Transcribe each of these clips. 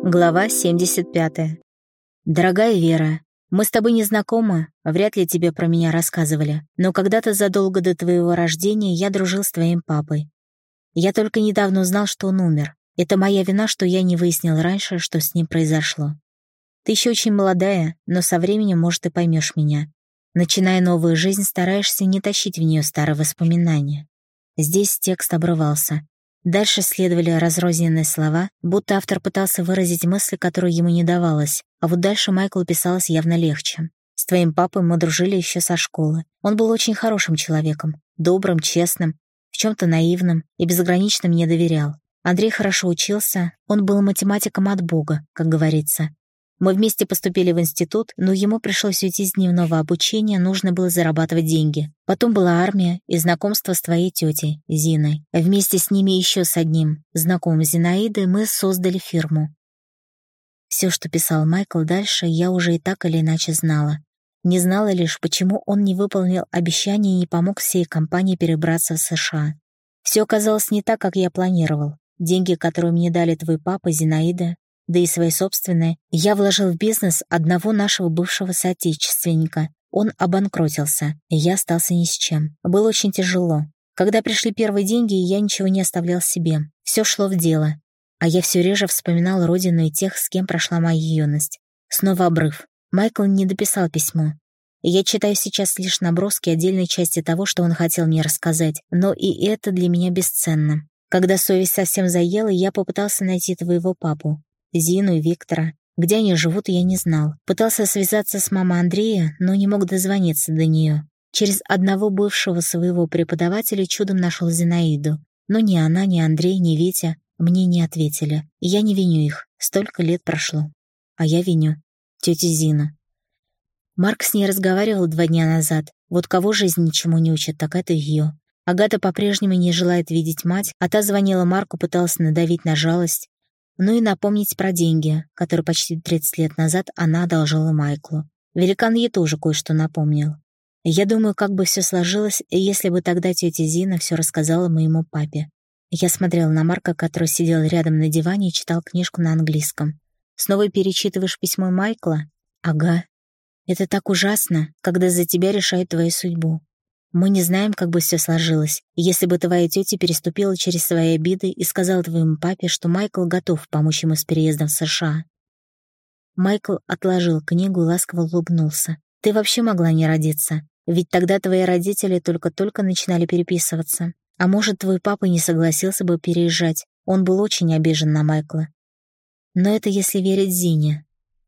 Глава 75. Дорогая Вера, мы с тобой не знакомы, вряд ли тебе про меня рассказывали, но когда-то задолго до твоего рождения я дружил с твоим папой. Я только недавно узнал, что он умер. Это моя вина, что я не выяснил раньше, что с ним произошло. Ты еще очень молодая, но со временем, может, и поймешь меня. Начиная новую жизнь, стараешься не тащить в нее старые воспоминания. Здесь текст обрывался. Дальше следовали разрозненные слова, будто автор пытался выразить мысли, которые ему не давалось, а вот дальше Майклу писалось явно легче. С твоим папой мы дружили еще со школы. Он был очень хорошим человеком, добрым, честным, в чем-то наивным и безгранично мне доверял. Андрей хорошо учился, он был математиком от Бога, как говорится. Мы вместе поступили в институт, но ему пришлось уйти с дневного обучения, нужно было зарабатывать деньги. Потом была армия и знакомство с твоей тетей, Зиной. Вместе с ними еще с одним знакомым Зинаидой мы создали фирму. Все, что писал Майкл дальше, я уже и так или иначе знала. Не знала лишь, почему он не выполнил обещание и не помог всей компании перебраться в США. Все оказалось не так, как я планировал. Деньги, которые мне дали твой папа, Зинаида, да и свои собственные, я вложил в бизнес одного нашего бывшего соотечественника. Он обанкротился, и я остался ни с чем. Было очень тяжело. Когда пришли первые деньги, я ничего не оставлял себе. Все шло в дело. А я все реже вспоминал родину и тех, с кем прошла моя юность. Снова обрыв. Майкл не дописал письмо. И я читаю сейчас лишь наброски отдельной части того, что он хотел мне рассказать, но и это для меня бесценно. Когда совесть совсем заела, я попытался найти твоего папу, Зину и Виктора. Где они живут, я не знал. Пытался связаться с мамой Андрея, но не мог дозвониться до нее. Через одного бывшего своего преподавателя чудом нашел Зинаиду. Но ни она, ни Андрей, ни Витя мне не ответили. И я не виню их. Столько лет прошло. А я виню тетю Зину. Марк с ней разговаривал 2 дня назад. Вот кого жизнь ничему не учит, так это ее. Агата по-прежнему не желает видеть мать, а та звонила Марку, пыталась надавить на жалость. Ну и напомнить про деньги, которые почти 30 лет назад она одолжила Майклу. Великан ей тоже кое-что напомнил. Я думаю, как бы все сложилось, если бы тогда тетя Зина все рассказала моему папе. Я смотрела на Марка, который сидел рядом на диване и читал книжку на английском. «Снова перечитываешь письмо Майкла?» «Ага. Это так ужасно, когда за тебя решают твою судьбу. Мы не знаем, как бы все сложилось, если бы твоя тетя переступила через свои обиды и сказала твоему папе, что Майкл готов помочь ему с переездом в США». Майкл отложил книгу и ласково улыбнулся. «Ты вообще могла не родиться, ведь тогда твои родители только-только начинали переписываться. А может, твой папа не согласился бы переезжать, он был очень обижен на Майкла. Но это если верить Зине.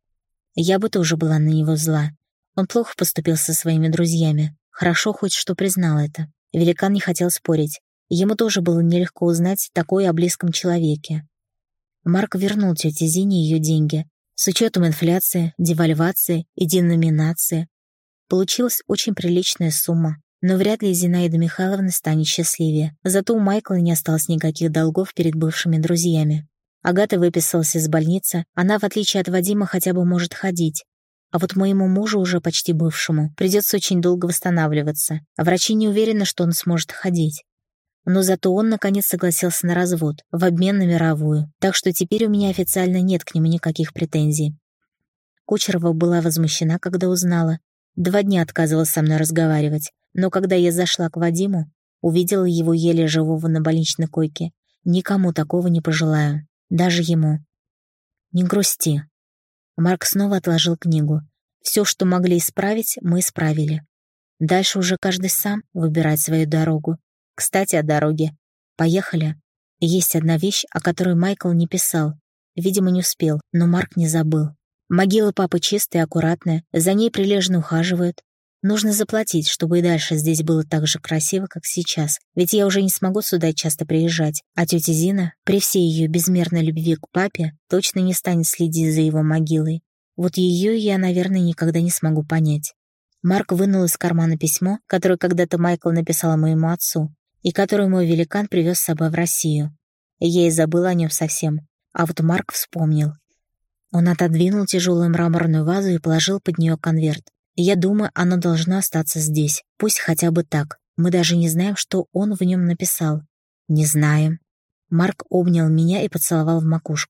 Я бы тоже была на него зла. Он плохо поступил со своими друзьями. Хорошо хоть что признал это. Великан не хотел спорить. Ему тоже было нелегко узнать такое о близком человеке. Марк вернул тете Зине ее деньги. С учетом инфляции, девальвации и деноминации. Получилась очень приличная сумма. Но вряд ли Зинаида Михайловна станет счастливее. Зато у Майкла не осталось никаких долгов перед бывшими друзьями. Агата выписалась из больницы. Она, в отличие от Вадима, хотя бы может ходить. А вот моему мужу, уже почти бывшему, придется очень долго восстанавливаться. А врачи не уверены, что он сможет ходить. Но зато он, наконец, согласился на развод, в обмен на мировую. Так что теперь у меня официально нет к нему никаких претензий. Кучерова была возмущена, когда узнала. 2 дня отказывалась со мной разговаривать. Но когда я зашла к Вадиму, увидела его еле живого на больничной койке. Никому такого не пожелаю. Даже ему. Не грусти. Марк снова отложил книгу. Все, что могли исправить, мы исправили. Дальше уже каждый сам выбирает свою дорогу. Кстати, о дороге. Поехали. Есть одна вещь, о которой Майкл не писал. Видимо, не успел, но Марк не забыл. Могила папы чистая и аккуратная, за ней прилежно ухаживают. Нужно заплатить, чтобы и дальше здесь было так же красиво, как сейчас. Ведь я уже не смогу сюда часто приезжать. А тетя Зина, при всей ее безмерной любви к папе, точно не станет следить за его могилой. Вот ее я, наверное, никогда не смогу понять. Марк вынул из кармана письмо, которое когда-то Майкл написал моему отцу, и которое мой великан привез с собой в Россию. Я и забыла о нем совсем. А вот Марк вспомнил. Он отодвинул тяжелую мраморную вазу и положил под нее конверт. Я думаю, оно должно остаться здесь. Пусть хотя бы так. Мы даже не знаем, что он в нем написал. Не знаем. Марк обнял меня и поцеловал в макушку.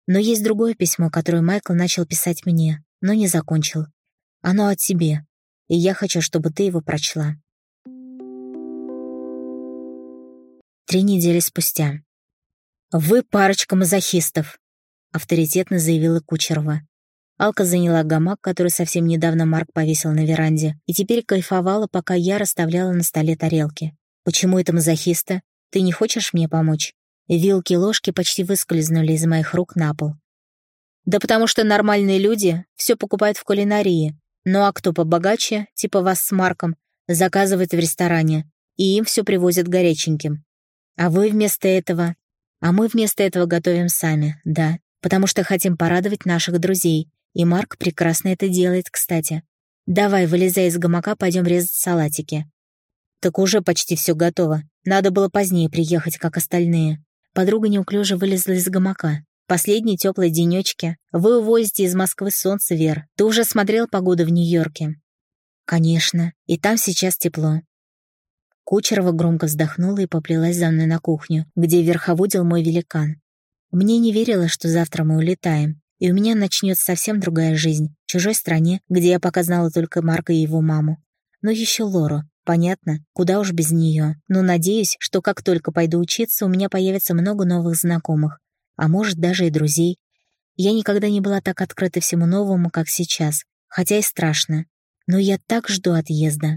Но есть другое письмо, которое Майкл начал писать мне, но не закончил. Оно о тебе, и я хочу, чтобы ты его прочла. 3 недели спустя. «Вы парочка мазохистов», — авторитетно заявила Кучерова. Алка заняла гамак, который совсем недавно Марк повесил на веранде, и теперь кайфовала, пока я расставляла на столе тарелки. «Почему это мазохиста? Ты не хочешь мне помочь?» Вилки и ложки почти выскользнули из моих рук на пол. «Да потому что нормальные люди все покупают в кулинарии. Ну а кто побогаче, типа вас с Марком, заказывает в ресторане, и им все привозят горяченьким. А мы вместо этого готовим сами, да, потому что хотим порадовать наших друзей, и Марк прекрасно это делает, кстати. Давай, вылезай из гамака, пойдем резать салатики». «Так уже почти все готово. Надо было позднее приехать, как остальные». Подруга неуклюже вылезла из гамака. «Последние теплые денечки. Вы увозите из Москвы солнце, Вер. Ты уже смотрел погоду в Нью-Йорке?» «Конечно. И там сейчас тепло». Кучерова громко вздохнула и поплелась за мной на кухню, где верховодил мой великан. Мне не верилось, что завтра мы улетаем, и у меня начнется совсем другая жизнь, в чужой стране, где я пока знала только Марка и его маму. Но еще Лору. Понятно, куда уж без нее. Но надеюсь, что как только пойду учиться, у меня появится много новых знакомых. А может, даже и друзей. Я никогда не была так открыта всему новому, как сейчас. Хотя и страшно. Но я так жду отъезда.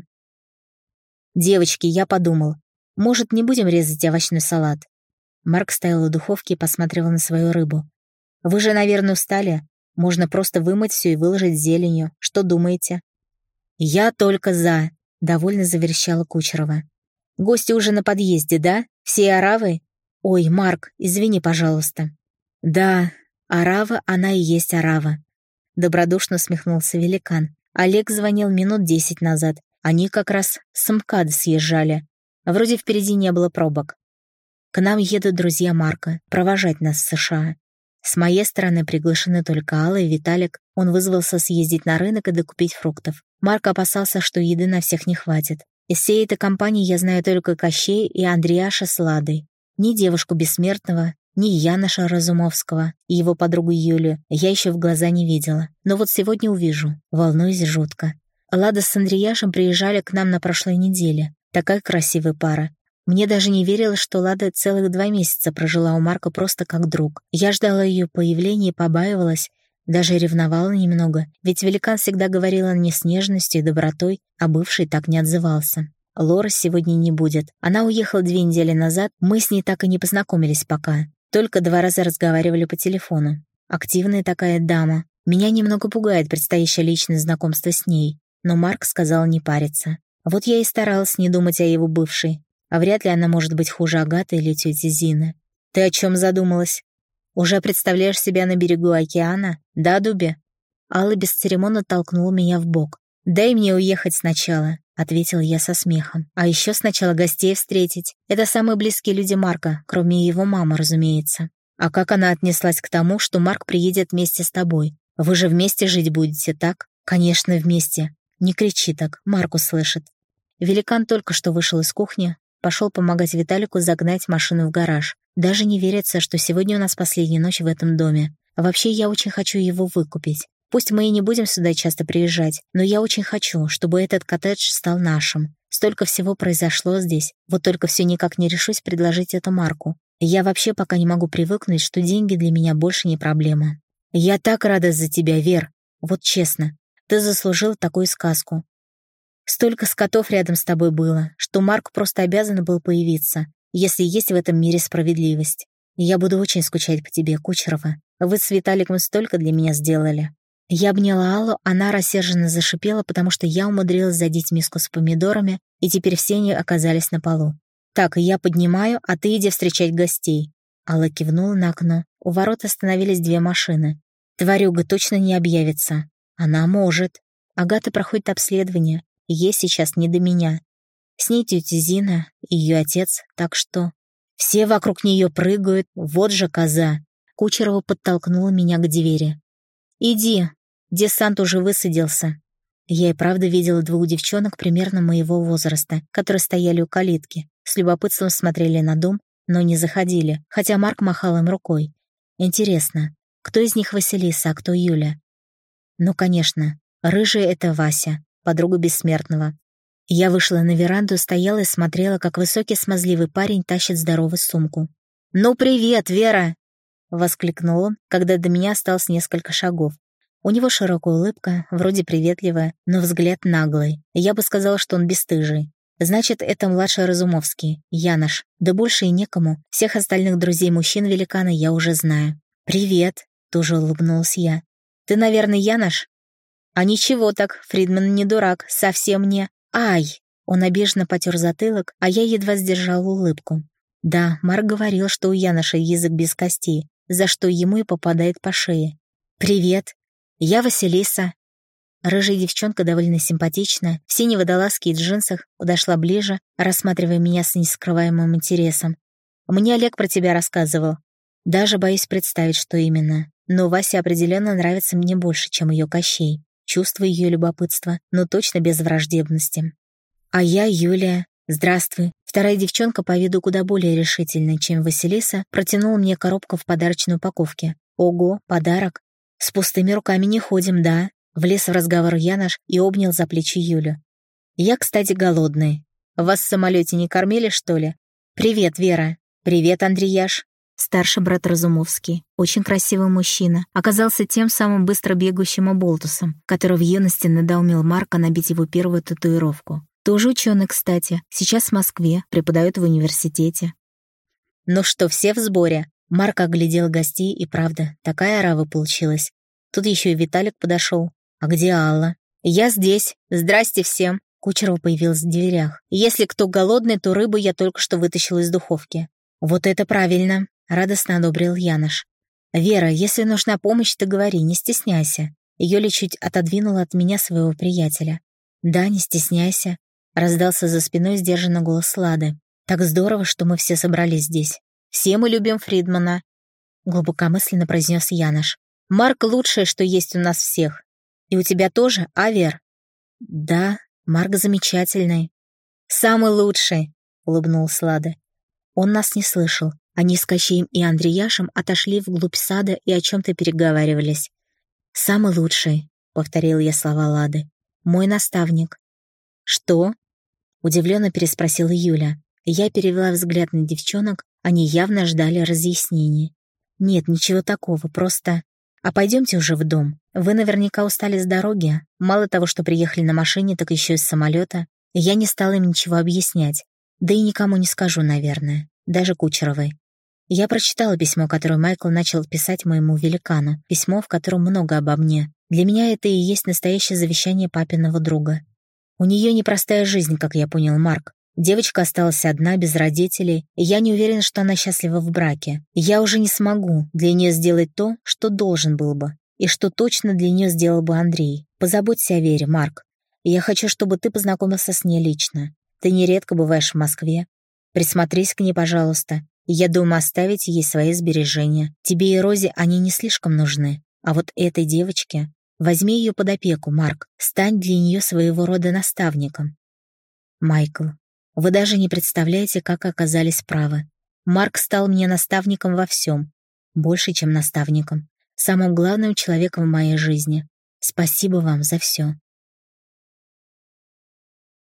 «Девочки, я подумал. Может, не будем резать овощной салат?» Марк стоял у духовки и посматривал на свою рыбу. «Вы же, наверное, устали. Можно просто вымыть все и выложить зеленью. Что думаете?» «Я только за», — довольно заверещала Кучерова. «Гости уже на подъезде, да? Все оравы?» «Ой, Марк, извини, пожалуйста». «Да, орава, она и есть орава», — добродушно усмехнулся великан. «Олег звонил минут 10 назад. Они как раз с МКАДа съезжали. Вроде впереди не было пробок. К нам едут друзья Марка, провожать нас в США. С моей стороны приглашены только Алла и Виталик. Он вызвался съездить на рынок и докупить фруктов. Марк опасался, что еды на всех не хватит. Из всей этой компании я знаю только Кощей и Андреаша с Ладой. Ни девушку Бессмертного, ни Яноша Разумовского и его подругу Юлю я еще в глаза не видела. Но вот сегодня увижу, волнуюсь жутко. Лада с Андреяшем приезжали к нам на прошлой неделе. Такая красивая пара. Мне даже не верилось, что Лада целых 2 месяца прожила у Марка просто как друг. Я ждала ее появления и побаивалась, даже ревновала немного, ведь великан всегда говорил не с нежностью и добротой, а бывший так не отзывался. Лоры сегодня не будет. Она уехала 2 недели назад, мы с ней так и не познакомились пока. Только 2 раза разговаривали по телефону. Активная такая дама. Меня немного пугает предстоящее личное знакомство с ней. Но Марк сказал не париться. Вот я и старалась не думать о его бывшей. А вряд ли она может быть хуже Агаты или тети Зины. «Ты о чем задумалась? Уже представляешь себя на берегу океана? Да, Дуби?» Алла бесцеремонно толкнула меня в бок. «Дай мне уехать сначала», — ответила я со смехом. «А еще сначала гостей встретить. Это самые близкие люди Марка, кроме его мамы, разумеется». «А как она отнеслась к тому, что Марк приедет вместе с тобой? Вы же вместе жить будете, так?» «Конечно, вместе. Не кричи так, Марк услышит». Великан только что вышел из кухни, пошел помогать Виталику загнать машину в гараж. Даже не верится, что сегодня у нас последняя ночь в этом доме. Вообще, я очень хочу его выкупить. Пусть мы и не будем сюда часто приезжать, но я очень хочу, чтобы этот коттедж стал нашим. Столько всего произошло здесь, вот только все никак не решусь предложить это Марку. Я вообще пока не могу привыкнуть, что деньги для меня больше не проблема. Я так рада за тебя, Вер. Вот честно, ты заслужил такую сказку. Столько скотов рядом с тобой было, что Марк просто обязан был появиться, если есть в этом мире справедливость. Я буду очень скучать по тебе, Кучерова. Вы с Виталиком столько для меня сделали». Я обняла Аллу, она рассерженно зашипела, потому что я умудрилась задеть миску с помидорами, и теперь все они оказались на полу. «Так, я поднимаю, а ты иди встречать гостей». Алла кивнула на окно. У ворот остановились 2 машины. «Тварюга точно не объявится». «Она может». Агата проходит обследование. Ей сейчас не до меня. С ней тетя Зина и ее отец, так что... Все вокруг нее прыгают, вот же коза. Кучерова подтолкнула меня к двери. «Иди, десант уже высадился». Я и правда видела 2 девчонок примерно моего возраста, которые стояли у калитки, с любопытством смотрели на дом, но не заходили, хотя Марк махал им рукой. Интересно, Кто из них Василиса, а кто Юля? Ну, конечно, рыжая — это Вася, подруга Бессмертного. Я вышла на веранду, стояла и смотрела, как высокий смазливый парень тащит здоровую сумку. «Ну, привет, Вера!» — воскликнул он, когда до меня осталось несколько шагов. У него широкая улыбка, вроде приветливая, но взгляд наглый. Я бы сказала, что он бесстыжий. Значит, это младший Разумовский, Янош. Да больше и некому. Всех остальных друзей-мужчин-великана я уже знаю. «Привет!» — тоже улыбнулась я. «Ты, наверное, Янош?» «А ничего так, Фридман не дурак, совсем не...» «Ай!» Он обиженно потер затылок, а я едва сдержала улыбку. Да, Марк говорил, что у Яноша язык без костей, за что ему и попадает по шее. «Привет! Я Василиса». Рыжая девчонка, довольно симпатичная, в синей водолазке и джинсах, подошла ближе, рассматривая меня с нескрываемым интересом. «Мне Олег про тебя рассказывал. Даже боюсь представить, что именно. Но Вася определенно нравится мне больше, чем ее Кощей. Чувствую ее любопытство, но точно без враждебности. А я Юлия. Здравствуй». Вторая девчонка, по виду куда более решительная, чем Василиса, протянула мне коробку в подарочной упаковке. Ого, подарок. «С пустыми руками не ходим, да?» Влез в разговор Янош и обнял за плечи Юлю. «Я, кстати, голодный. Вас в самолете не кормили, что ли?» «Привет, Вера». «Привет, Андреяш». Старший брат Разумовский, очень красивый мужчина, оказался тем самым быстро бегущим оболтусом, который в юности надоумил Марка набить его первую татуировку. Тоже ученый, кстати, сейчас в Москве, преподает в университете. «Ну что, все в сборе?» Марк оглядел гостей, и правда, такая орава получилась. Тут еще и Виталик подошел. «А где Алла?» «Я здесь. Здрасте всем». Кучерова появилась в дверях. «Если кто голодный, то рыбу я только что вытащил из духовки». «Вот это правильно», — радостно одобрил Янош. «Вера, если нужна помощь, ты говори, не стесняйся». Юля чуть отодвинула от меня своего приятеля. «Да, не стесняйся», — раздался за спиной сдержанный голос Лады. «Так здорово, что мы все собрались здесь. Все мы любим Фридмана», — глубокомысленно произнес Янош. «Марк лучшее, что есть у нас всех. И у тебя тоже, а, Вер?» «Да, Марк замечательный». «Самый лучший», — улыбнулась Лада. Он нас не слышал. Они с Кощеем и Андреяшем отошли вглубь сада и о чем-то переговаривались. «Самый лучший», — повторил я слова Лады. «Мой наставник». «Что?» — удивленно переспросила Юля. Я перевела взгляд на девчонок, они явно ждали разъяснений. «Нет, ничего такого, просто...» «А пойдемте уже в дом. Вы наверняка устали с дороги. Мало того, что приехали на машине, так еще и с самолета. Я не стала им ничего объяснять. Да и никому не скажу, наверное. Даже Кучеровой. Я прочитала письмо, которое Майкл начал писать моему великану. Письмо, в котором много обо мне. Для меня это и есть настоящее завещание папиного друга. У нее непростая жизнь, как я понял, Марк. Девочка осталась одна, без родителей, и я не уверена, что она счастлива в браке. Я уже не смогу для нее сделать то, что должен был бы, и что точно для нее сделал бы Андрей. Позаботься о Вере, Марк. Я хочу, чтобы ты познакомился с ней лично. Ты нередко бываешь в Москве. Присмотрись к ней, пожалуйста. Я думаю оставить ей свои сбережения. Тебе и Розе они не слишком нужны. А вот этой девочке... Возьми ее под опеку, Марк. Стань для нее своего рода наставником». «Майкл, вы даже не представляете, как оказались правы. Марк стал мне наставником во всем. Больше, чем наставником. Самым главным человеком в моей жизни. Спасибо вам за все».